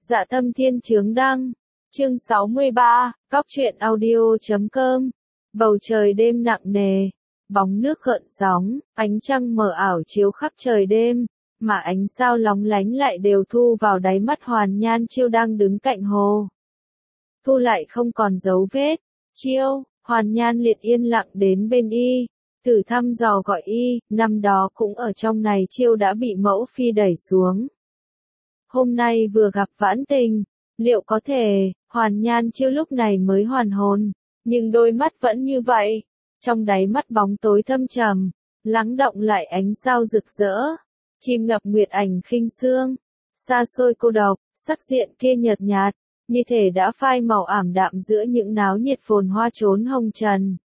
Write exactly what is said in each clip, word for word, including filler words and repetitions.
Dạ Tâm Thiên Chướng Đăng, chương sáu mươi ba, Cóc truyện audio chấm com. Bầu trời đêm nặng nề, bóng nước gợn sóng, ánh trăng mờ ảo chiếu khắp trời đêm, mà ánh sao lóng lánh lại đều thu vào đáy mắt Hoàn Nhan Chiêu đang đứng cạnh hồ. Thu lại không còn dấu vết. Chiêu, Hoàn Nhan Liệt yên lặng đến bên y, thử thăm dò gọi y, năm đó cũng ở trong này Chiêu đã bị mẫu phi đẩy xuống. Hôm nay vừa gặp vãn tình, liệu có thể, Hoàn Nhan Chiêu lúc này mới hoàn hồn, nhưng đôi mắt vẫn như vậy, trong đáy mắt bóng tối thâm trầm, lắng động lại ánh sao rực rỡ, chìm ngập nguyệt ảnh khinh sương, xa xôi cô độc, sắc diện kia nhợt nhạt, như thể đã phai màu ảm đạm giữa những náo nhiệt phồn hoa chốn hồng trần.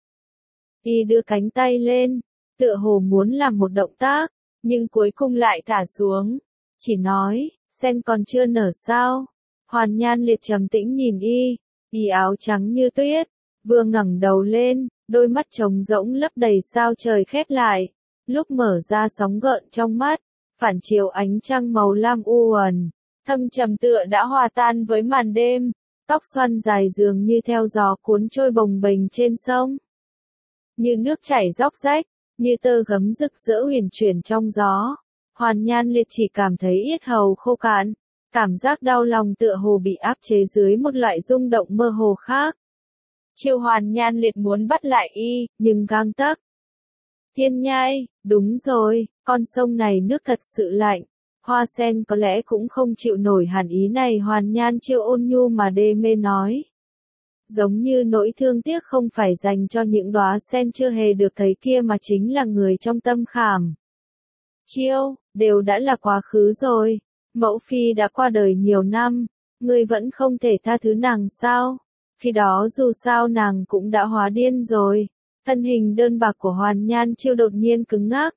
Y đưa cánh tay lên, tựa hồ muốn làm một động tác, nhưng cuối cùng lại thả xuống, chỉ nói, sen còn chưa nở sao? Hoàn Nhan Liệt trầm tĩnh nhìn y, y áo trắng như tuyết, vừa ngẩng đầu lên, đôi mắt trống rỗng lấp đầy sao trời khép lại, lúc mở ra sóng gợn trong mắt, phản chiếu ánh trăng màu lam u uẩn, thâm trầm tựa đã hòa tan với màn đêm, tóc xoăn dài dường như theo gió cuốn trôi bồng bềnh trên sông. Như nước chảy róc rách, như tơ gấm rực rỡ huyền chuyển trong gió. Hoàn Nhan Liệt chỉ cảm thấy yết hầu khô cạn, cảm giác đau lòng tựa hồ bị áp chế dưới một loại rung động mơ hồ khác. Chiêu Hoàn Nhan Liệt muốn bắt lại y, nhưng gang tấc. Thiên Nhai, đúng rồi, con sông này nước thật sự lạnh. Hoa sen có lẽ cũng không chịu nổi hàn ý này. Hoàn Nhan Chiêu ôn nhu mà đê mê nói. Giống như nỗi thương tiếc không phải dành cho những đóa sen chưa hề được thấy kia mà chính là người trong tâm khảm. Chiêu, đều đã là quá khứ rồi, mẫu phi đã qua đời nhiều năm, ngươi vẫn không thể tha thứ nàng sao? Khi đó dù sao nàng cũng đã hóa điên rồi. Thân hình đơn bạc của Hoàn Nhan Chiêu đột nhiên cứng ngắc.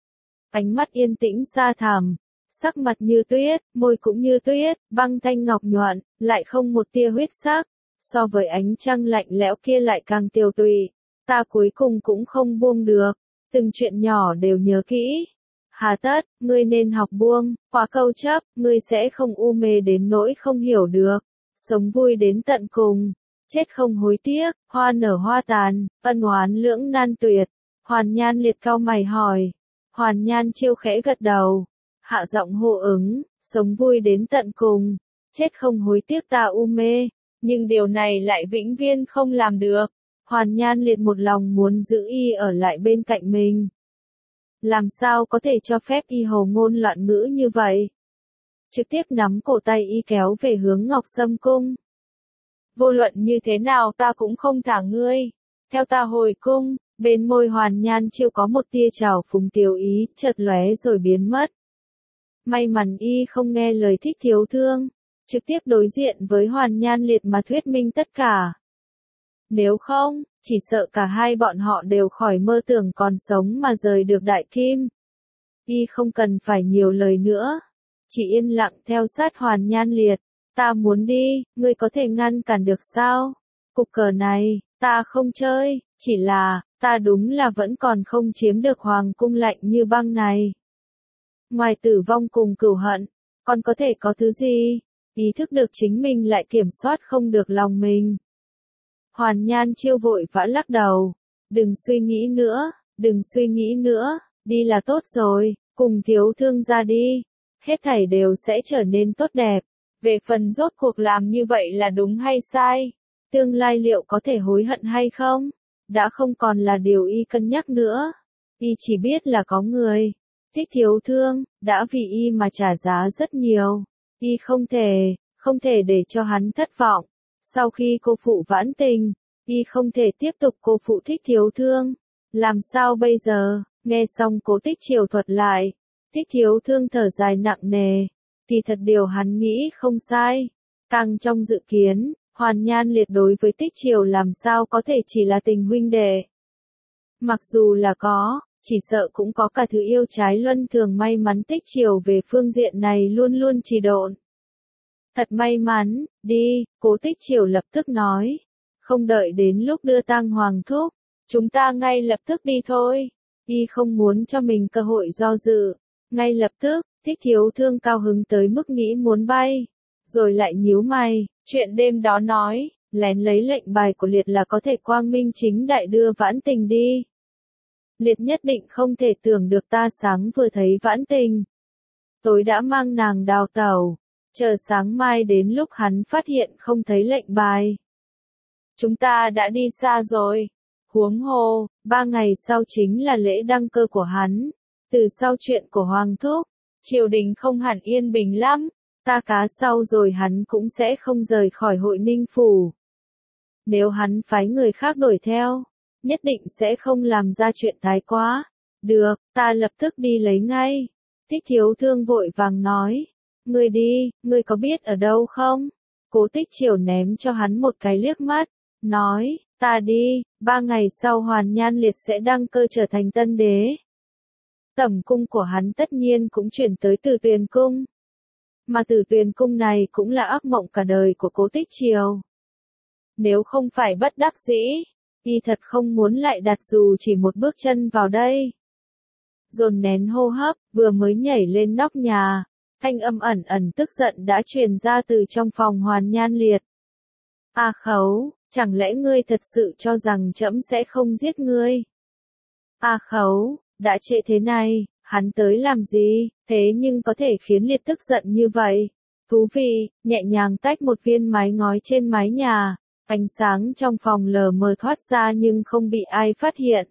Ánh mắt yên tĩnh xa thẳm, sắc mặt như tuyết, môi cũng như tuyết, băng thanh ngọc nhuận, lại không một tia huyết sắc, so với ánh trăng lạnh lẽo kia lại càng tiều tụy. Ta cuối cùng cũng không buông được, từng chuyện nhỏ đều nhớ kỹ. Hà tất, ngươi nên học buông, quá câu chấp, ngươi sẽ không u mê đến nỗi không hiểu được. Sống vui đến tận cùng, chết không hối tiếc, hoa nở hoa tàn, ân oán lưỡng nan tuyệt. Hoàn Nhan Liệt cau mày hỏi. Hoàn Nhan Chiêu khẽ gật đầu, hạ giọng hô ứng, sống vui đến tận cùng, chết không hối tiếc ta u mê, nhưng điều này lại vĩnh viễn không làm được. Hoàn Nhan Liệt một lòng muốn giữ y ở lại bên cạnh mình. Làm sao có thể cho phép y hồ ngôn loạn ngữ như vậy? Trực tiếp nắm cổ tay y kéo về hướng Ngọc Sâm Cung. Vô luận như thế nào ta cũng không thả ngươi. Theo ta hồi cung, bên môi Hoàn Nhan Chiêu có một tia trào phúng tiếu ý, chợt lóe rồi biến mất. May mắn y không nghe lời Thích Thiếu Thương, trực tiếp đối diện với Hoàn Nhan Liệt mà thuyết minh tất cả. Nếu không, chỉ sợ cả hai bọn họ đều khỏi mơ tưởng còn sống mà rời được Đại Kim. Y không cần phải nhiều lời nữa, chỉ yên lặng theo sát Hoàn Nhan Liệt. Ta muốn đi, ngươi có thể ngăn cản được sao? Cục cờ này, ta không chơi, chỉ là, ta đúng là vẫn còn không chiếm được hoàng cung lạnh như băng này. Ngoài tử vong cùng cửu hận, còn có thể có thứ gì? Ý thức được chính mình lại kiểm soát không được lòng mình. Hoàn Nhan Chiêu vội vã lắc đầu. Đừng suy nghĩ nữa, đừng suy nghĩ nữa, đi là tốt rồi, cùng Thiếu Thương ra đi. Hết thảy đều sẽ trở nên tốt đẹp. Về phần rốt cuộc làm như vậy là đúng hay sai, tương lai liệu có thể hối hận hay không, đã không còn là điều y cân nhắc nữa. Y chỉ biết là có người, Thích Thiếu Thương, đã vì y mà trả giá rất nhiều. Y không thể, không thể để cho hắn thất vọng. Sau khi cô phụ vãn tình, y không thể tiếp tục cô phụ Thích Thiếu Thương. Làm sao bây giờ? Nghe xong Cố Tích Triều thuật lại, Thích Thiếu Thương thở dài nặng nề. Thì thật điều hắn nghĩ không sai. Càng trong dự kiến, Hoàn Nhan Liệt đối với Tích Triều làm sao có thể chỉ là tình huynh đệ. Mặc dù là có, chỉ sợ cũng có cả thứ yêu trái luân thường. May mắn Tích Triều về phương diện này luôn luôn trì độn. Thật may mắn, đi, Cố Tích Triều lập tức nói. Không đợi đến lúc đưa tang hoàng thúc, chúng ta ngay lập tức đi thôi. Y không muốn cho mình cơ hội do dự. Ngay lập tức, Thích Thiếu Thương cao hứng tới mức nghĩ muốn bay. rồi lại nhíu mày, chuyện đêm đó nói, lén lấy lệnh bài của Liệt là có thể quang minh chính đại đưa Vãn Tình đi. Liệt nhất định không thể tưởng được ta sáng vừa thấy Vãn Tình, tối đã mang nàng đào tẩu, chờ sáng mai đến lúc hắn phát hiện không thấy lệnh bài. Chúng ta đã đi xa rồi. Huống hồ, ba ngày sau chính là lễ đăng cơ của hắn. Từ sau chuyện của Hoàng Thúc, triều đình không hẳn yên bình lắm. Ta cá sau rồi hắn cũng sẽ không rời khỏi Hội Ninh Phủ. Nếu hắn phái người khác đuổi theo, nhất định sẽ không làm ra chuyện thái quá. Được, ta lập tức đi lấy ngay. Thích Thiếu Thương vội vàng nói. Ngươi đi, ngươi có biết ở đâu không? Cố Tích Triều ném cho hắn một cái liếc mắt, nói, ta đi, ba ngày sau Hoàn Nhan Liệt sẽ đăng cơ trở thành tân đế. Tẩm cung của hắn tất nhiên cũng chuyển tới Tử Tuyền Cung. Mà Tử Tuyền Cung này cũng là ác mộng cả đời của Cố Tích Triều. Nếu không phải bất đắc dĩ, y thật không muốn lại đặt dù chỉ một bước chân vào đây. Dồn nén hô hấp, vừa mới nhảy lên nóc nhà, thanh âm ẩn ẩn tức giận đã truyền ra từ trong phòng Hoàn Nhan Liệt. A Khấu, chẳng lẽ ngươi thật sự cho rằng trẫm sẽ không giết ngươi? A Khấu, đã trễ thế này, hắn tới làm gì, thế nhưng có thể khiến Liệt tức giận như vậy? Thú vị, nhẹ nhàng tách một viên mái ngói trên mái nhà, ánh sáng trong phòng lờ mờ thoát ra nhưng không bị ai phát hiện.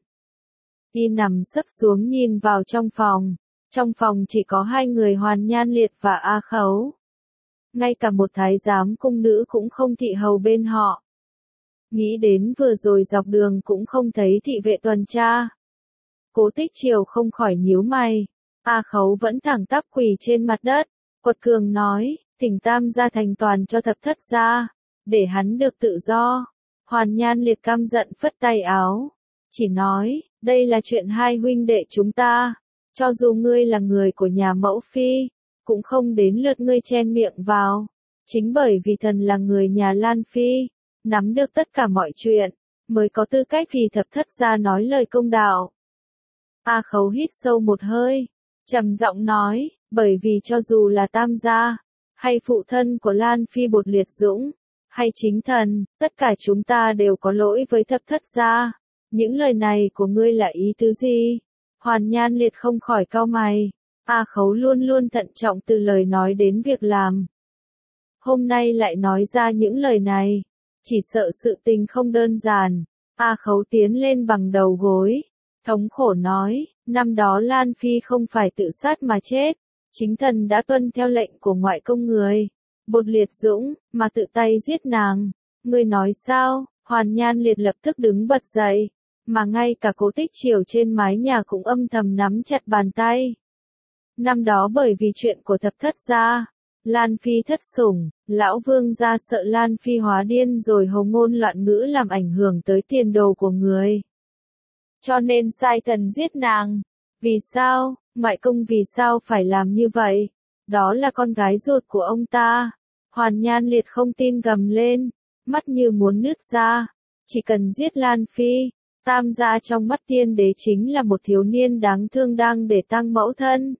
Y nằm sấp xuống nhìn vào trong phòng. Trong phòng chỉ có hai người Hoàn Nhan Liệt và A Khấu. Ngay cả một thái giám cung nữ cũng không thị hầu bên họ. Nghĩ đến vừa rồi dọc đường cũng không thấy thị vệ tuần tra. Cố Tích Triều không khỏi nhíu mày. A Khấu vẫn thẳng tắp quỳ trên mặt đất. Quật cường nói, thỉnh tam gia thành toàn cho thập thất gia, để hắn được tự do. Hoàn Nhan Liệt căm giận phất tay áo. Chỉ nói, đây là chuyện hai huynh đệ chúng ta. Cho dù ngươi là người của nhà mẫu phi, cũng không đến lượt ngươi chen miệng vào. Chính bởi vì thần là người nhà Lan Phi, nắm được tất cả mọi chuyện, mới có tư cách vì thập thất gia nói lời công đạo. A Khấu hít sâu một hơi, trầm giọng nói, bởi vì cho dù là tam gia, hay phụ thân của Lan Phi Bột Liệt Dũng, hay chính thần, tất cả chúng ta đều có lỗi với thập thất gia. Những lời này của ngươi là ý tứ gì? Hoàn Nhan Liệt không khỏi cau mày. A Khấu luôn luôn thận trọng từ lời nói đến việc làm. Hôm nay lại nói ra những lời này, chỉ sợ sự tình không đơn giản. A Khấu tiến lên bằng đầu gối, thống khổ nói, năm đó Lan Phi không phải tự sát mà chết, chính thần đã tuân theo lệnh của ngoại công người, Bột Liệt Dũng, mà tự tay giết nàng. Ngươi nói sao? Hoàn Nhan Liệt lập tức đứng bật dậy. Mà ngay cả Cố Tích Triều trên mái nhà cũng âm thầm nắm chặt bàn tay. Năm đó bởi vì chuyện của thập thất gia, Lan Phi thất sủng, lão vương gia sợ Lan Phi hóa điên rồi hồ ngôn loạn ngữ làm ảnh hưởng tới tiền đồ của người. Cho nên sai thần giết nàng. Vì sao, ngoại công vì sao phải làm như vậy? Đó là con gái ruột của ông ta. Hoàn Nhan Liệt không tin gầm lên, mắt như muốn nứt ra. Chỉ cần giết Lan Phi, tam gia trong mắt tiên đế chính là một thiếu niên đáng thương đang để tang mẫu thân.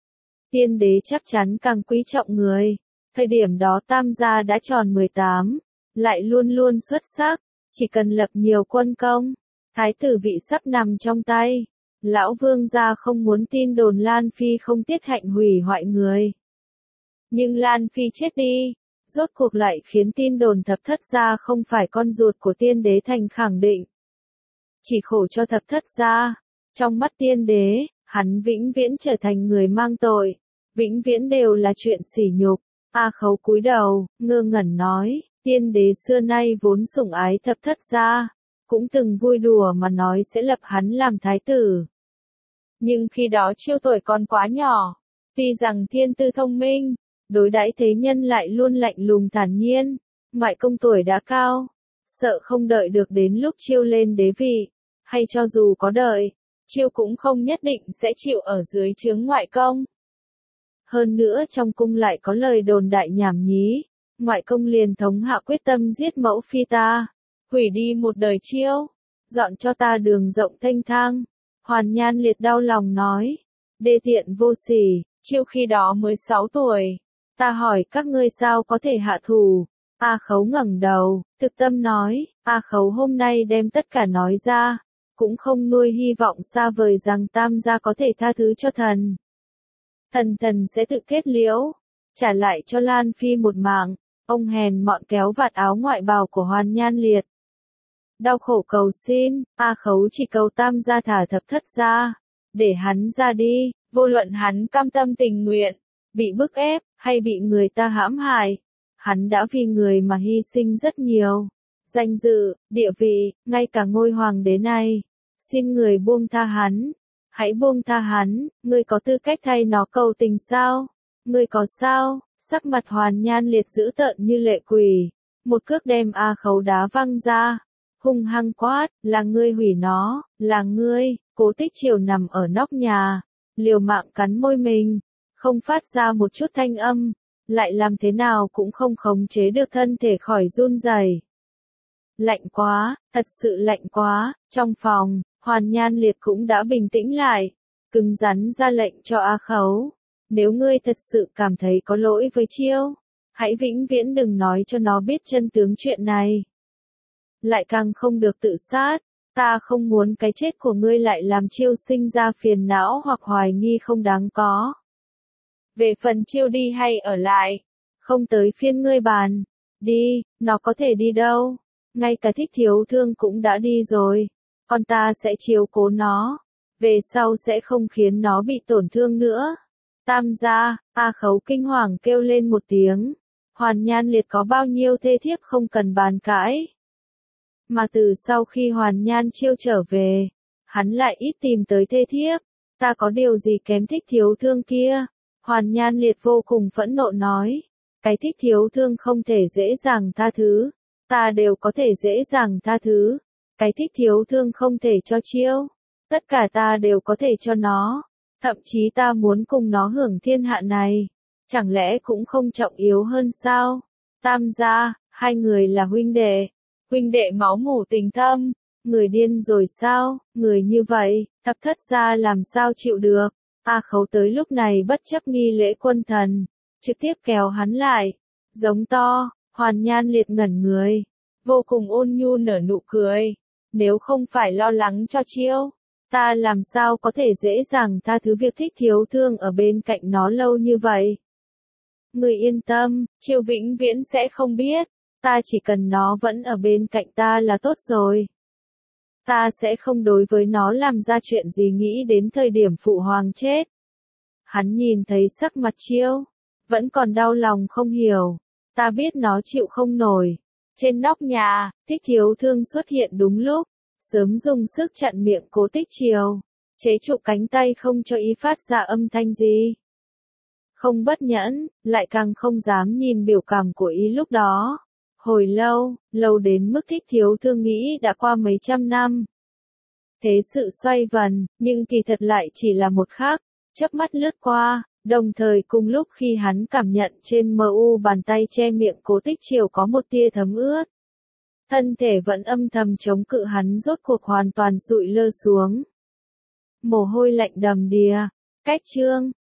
Tiên đế chắc chắn càng quý trọng người. Thời điểm đó tam gia đã tròn mười tám, lại luôn luôn xuất sắc, chỉ cần lập nhiều quân công, thái tử vị sắp nằm trong tay. Lão vương gia không muốn tin đồn Lan Phi không tiết hạnh hủy hoại người. Nhưng Lan Phi chết đi, rốt cuộc lại khiến tin đồn thập thất gia không phải con ruột của tiên đế thành khẳng định. Chỉ khổ cho thập thất gia, trong mắt tiên đế, hắn vĩnh viễn trở thành người mang tội, vĩnh viễn đều là chuyện sỉ nhục. A Khấu cúi đầu, ngơ ngẩn nói, tiên đế xưa nay vốn sủng ái thập thất gia, cũng từng vui đùa mà nói sẽ lập hắn làm thái tử. Nhưng khi đó Chiêu tuổi còn quá nhỏ, tuy rằng thiên tư thông minh, đối đãi thế nhân lại luôn lạnh lùng thản nhiên, ngoại công tuổi đã cao, sợ không đợi được đến lúc Chiêu lên đế vị, hay cho dù có đợi, Chiêu cũng không nhất định sẽ chịu ở dưới trướng ngoại công. Hơn nữa trong cung lại có lời đồn đại nhảm nhí, ngoại công liền thống hạ quyết tâm giết mẫu phi ta, hủy đi một đời Chiêu, dọn cho ta đường rộng thanh thang. Hoàn Nhan Liệt đau lòng nói, đê tiện vô sỉ, Chiêu khi đó mới sáu tuổi, Ta hỏi các ngươi sao có thể hạ thủ? A Khấu ngẩng đầu, thực tâm nói, A Khấu hôm nay đem tất cả nói ra, cũng không nuôi hy vọng xa vời rằng Tam gia có thể tha thứ cho thần. Thần thần sẽ tự kết liễu, trả lại cho Lan Phi một mạng. Ông hèn mọn kéo vạt áo ngoại bào của Hoàn Nhan Liệt. Đau khổ cầu xin, A Khấu chỉ cầu Tam gia thả Thập Thất ra, để hắn ra đi, vô luận hắn cam tâm tình nguyện, bị bức ép, hay bị người ta hãm hại. Hắn đã vì người mà hy sinh rất nhiều, danh dự, địa vị, ngay cả ngôi hoàng đế này. Xin người buông tha hắn, hãy buông tha hắn, ngươi có tư cách thay nó cầu tình sao? Ngươi có sao? Sắc mặt Hoàn Nhan Liệt dữ tợn như lệ quỷ, một cước đem A Khấu đá văng ra, hung hăng quát, là ngươi hủy nó, là ngươi. Cố Tích Triều nằm ở nóc nhà, liều mạng cắn môi mình, không phát ra một chút thanh âm, lại làm thế nào cũng không khống chế được thân thể khỏi run rẩy. Lạnh quá, thật sự lạnh quá. Trong phòng, Hoàn Nhan Liệt cũng đã bình tĩnh lại, cứng rắn ra lệnh cho A Khấu. Nếu ngươi thật sự cảm thấy có lỗi với Chiêu, hãy vĩnh viễn đừng nói cho nó biết chân tướng chuyện này. Lại càng không được tự sát, ta không muốn cái chết của ngươi lại làm Chiêu sinh ra phiền não hoặc hoài nghi không đáng có. Về phần Chiêu đi hay ở lại, không tới phiên ngươi bàn. Đi, nó có thể đi đâu? Ngay cả Thích Thiếu Thương cũng đã đi rồi, còn ta sẽ chiếu cố nó, về sau sẽ không khiến nó bị tổn thương nữa. Tam gia, A Khấu kinh hoàng kêu lên một tiếng. Hoàn Nhan Liệt có bao nhiêu thê thiếp không cần bàn cãi. Mà từ sau khi Hoàn Nhan Chiêu trở về, hắn lại ít tìm tới thê thiếp. Ta có điều gì kém Thích Thiếu Thương kia? Hoàn Nhan Liệt vô cùng phẫn nộ nói. Cái Thích Thiếu Thương không thể dễ dàng tha thứ, ta đều có thể dễ dàng tha thứ. Cái Thích Thiếu Thương không thể cho Chiêu, tất cả ta đều có thể cho nó. Thậm chí ta muốn cùng nó hưởng thiên hạ này, chẳng lẽ cũng không trọng yếu hơn sao? Tam gia, hai người là huynh đệ, huynh đệ máu mủ tình thâm, người điên rồi sao? Người như vậy, Thập Thất gia làm sao chịu được? A Khấu tới lúc này bất chấp nghi lễ quân thần, trực tiếp kéo hắn lại, giống to. Hoàn Nhan Liệt ngẩn người, vô cùng ôn nhu nở nụ cười. Nếu không phải lo lắng cho Chiêu, ta làm sao có thể dễ dàng tha thứ việc Thích Thiếu Thương ở bên cạnh nó lâu như vậy. Người yên tâm, Chiêu vĩnh viễn sẽ không biết, ta chỉ cần nó vẫn ở bên cạnh ta là tốt rồi. Ta sẽ không đối với nó làm ra chuyện gì nghĩ đến thời điểm phụ hoàng chết. Hắn nhìn thấy sắc mặt Chiêu, vẫn còn đau lòng không hiểu, ta biết nó chịu không nổi. Trên nóc nhà, Thích Thiếu Thương xuất hiện đúng lúc, sớm dùng sức chặn miệng Cố Tích Triều, chế trụ cánh tay không cho y phát ra âm thanh gì. Không bất nhẫn, lại càng không dám nhìn biểu cảm của y lúc đó. Hồi lâu, lâu đến mức Thích Thiếu Thương nghĩ đã qua mấy trăm năm. Thế sự xoay vần, nhưng kỳ thật lại chỉ là một khắc, chớp mắt lướt qua, đồng thời cùng lúc khi hắn cảm nhận trên mờ u bàn tay che miệng Cố Tích Triều có một tia thấm ướt. Thân thể vẫn âm thầm chống cự hắn rốt cuộc hoàn toàn sụi lơ xuống. Mồ hôi lạnh đầm đìa, cách chương.